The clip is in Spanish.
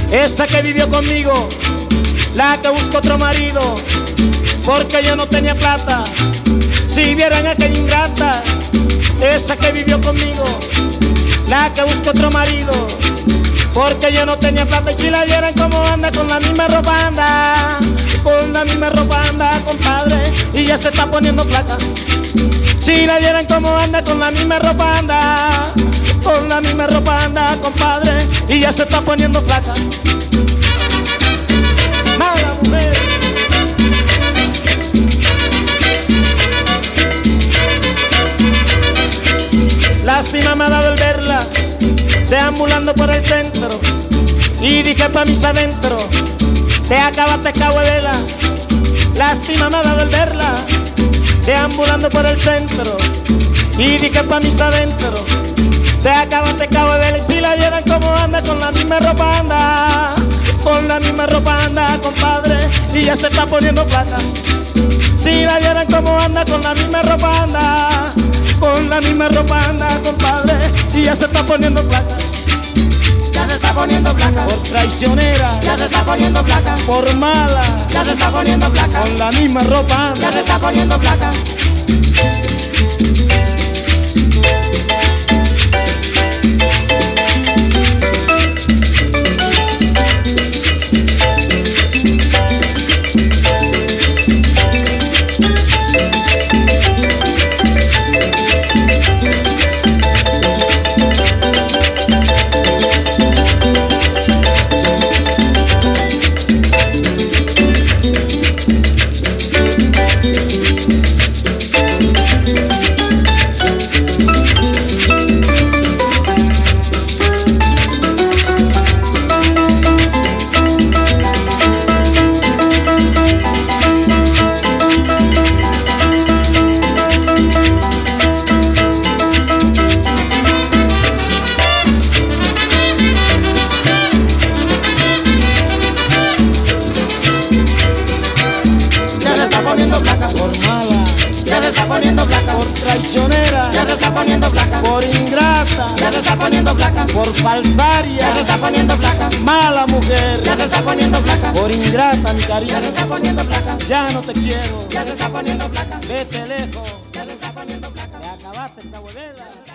esa que vivió conmigo, la que buscó otro marido, porque yo no tenía plata. Si vieran aquella ingrata, esa que vivió conmigo, la que buscó otro marido, porque yo no tenía plata. Y si la vieran como anda, con la misma ropa anda, con la misma ropa anda, compadre, y ya se está poniendo flaca. Si la vieran como anda, con la misma ropa anda, con la misma ropa anda, compadre, y ya se está poniendo flaca. Mala mujer. Lástima me ha dado el verla deambulando por el centro, y dije pa' mis adentro, te acabaste cabuela. Lástima me ha dado el verla deambulando por el centro, y dije pa' mis adentro, te acabaste cabuela. Y si la vieran como anda, con la misma ropa anda, con la misma ropa anda, compadre, y ya se está poniendo flaca. Si la vieran como anda, con la misma ropa anda, con la misma ropa anda, compadre, y ya se está poniendo flaca. Ya se está poniendo flaca. Por traicionera, Ya se está poniendo flaca. por mala, Ya se está poniendo flaca. con la misma ropa Ya anda. se está poniendo flaca. Por mala, Ya se está poniendo flaca. por traicionera, Ya se está poniendo flaca. por ingrata, Ya se está poniendo flaca. por Ya falsaria, se está poniendo flaca. mala mujer, Ya se está poniendo flaca. por ingrata, mi Ya se cariño, está poniendo flaca. ya no te quiero, Ya se está poniendo flaca. vete lejos, Ya se está poniendo flaca. te acabaste esta huevela.